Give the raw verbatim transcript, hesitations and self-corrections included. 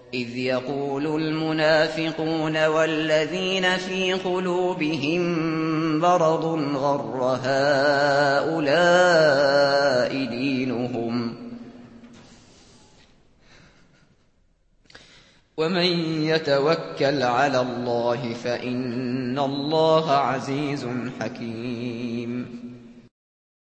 إذ يقول المنافقون والذين في قلوبهم مرض غر هؤلاء دينهم ومن يتوكل على الله فإن الله عزيز حكيم.